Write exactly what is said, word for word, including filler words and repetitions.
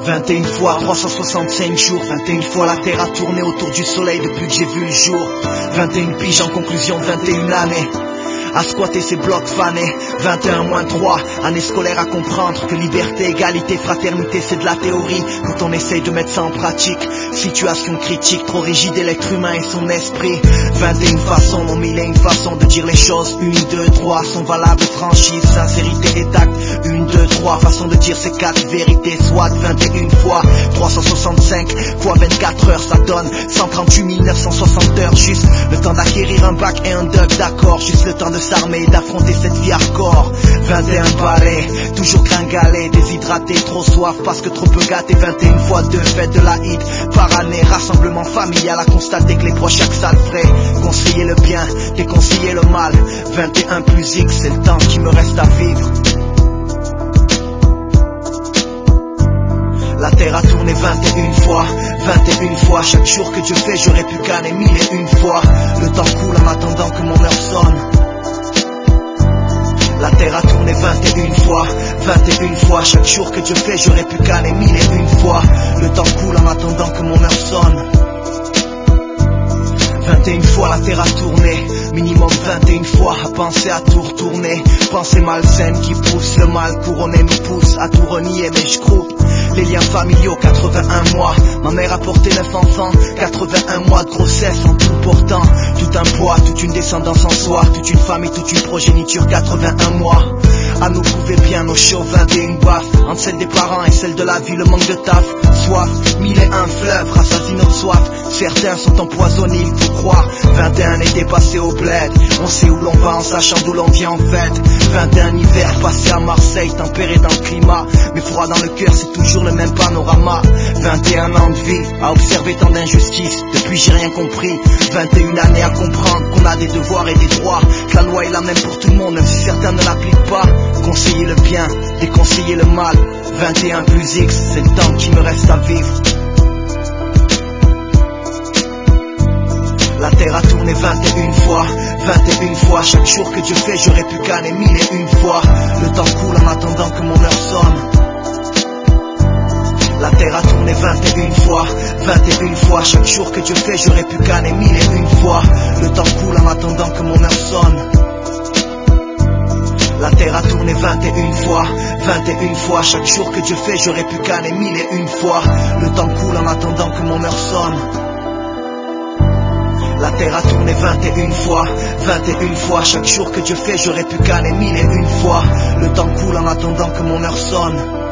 vingt et une fois, trois cent soixante-cinq jours, vingt et une fois la terre a tourné autour du soleil depuis que j'ai vu le jour. vingt et une piges en conclusion, vingt et une années à squatter ces blocs fanés. Vingt et un moins trois, année scolaire à comprendre que liberté, égalité, fraternité c'est de la théorie quand on essaye de mettre ça en pratique. Situation critique, trop rigide et l'être humain et son esprit. Vingt et une façons, non mille et une façons de dire les choses. Une, deux, trois sont valables, franchise, sincérité et tact. Une, deux, trois façons de dire ces quatre vérités. Soit vingt et une fois, trois cent soixante-cinq fois vingt-quatre heures, ça donne cent trente-huit mille neuf cent soixante heures. Juste le temps d'acquérir un bac et un dub, d'accord. Juste le temps de s'armer et d'affronter cette vie hardcore. vingt et un palais, toujours gringalé, déshydraté, trop soif parce que trop peu gâté. Vingt et une fois deux fêtes de la hit par année, rassemblement familial à constater que les proches y'a que ça le ferait. Conseiller le bien, déconseiller le mal. Vingt et un plus X, c'est le temps qui me reste à vivre. La terre a tourné vingt et une fois, vingt et une fois. Chaque jour que Dieu fait, j'aurais pu canner mille et une fois. Le temps coule en attendant que mon heure sonne. La terre a tourné vingt et une fois, vingt et une fois. Chaque jour que Dieu fait, j'aurais pu canner mille et une fois. Le temps coule en attendant que mon heure sonne. Vingt et une fois la terre a tourné, minimum vingt et une fois à penser à tout retourner. Pensée malsaine qui pousse le mal couronné nous pousse à tout renier, mais je groupe les liens familiaux. Quatre-vingt-un mois, ma mère a porté neuf enfants. Quatre-vingt-un mois de grossesse en tout portant tout un poids, toute une descendance en soi, toute une famille, toute une progéniture. Quatre-vingt-un mois à nous prouver bien nos chauds. Vingt et une baffes entre celle des parents et celle de la vie, le manque de taf. Soif, mille et un fleuves rassasie notre soif. Certains sont empoisonnés, il faut croire. Vingt et un été passé au bled, on sait où l'on va en sachant d'où l'on vient en fait. Vingt et un hiver passé à Marseille, tempéré dans le climat, mais froid dans le cœur, c'est toujours le même panorama. Vingt et un ans de vie à observer tant d'injustices, depuis j'ai rien compris. Vingt et une années à comprendre qu'on a des devoirs et des droits, que la loi est la même pour tout le monde même si certains ne l'appliquent pas. Conseiller le bien, déconseiller le mal. Vingt et un plus X, c'est le temps qui me reste à vivre. La terre a tourné vingt et une fois, vingt et une fois. Chaque jour que Dieu fait, j'aurais pu canner mille et une fois. Le temps coule en attendant que mon heure sonne. La terre a tourné vingt et une fois, vingt et une fois. Chaque jour que Dieu fait, j'aurais pu canner mille et une fois. Le temps coule en attendant que mon heure sonne. La terre a tourné vingt et une fois, vingt et une fois. Chaque jour que Dieu fait, j'aurais pu canner mille et une fois. Le temps coule en attendant que mon heure sonne. La terre a tourné vingt et une fois, vingt et une fois. Chaque jour que Dieu fait, j'aurais pu canner mille et une fois. Le temps coule en attendant que mon heure sonne.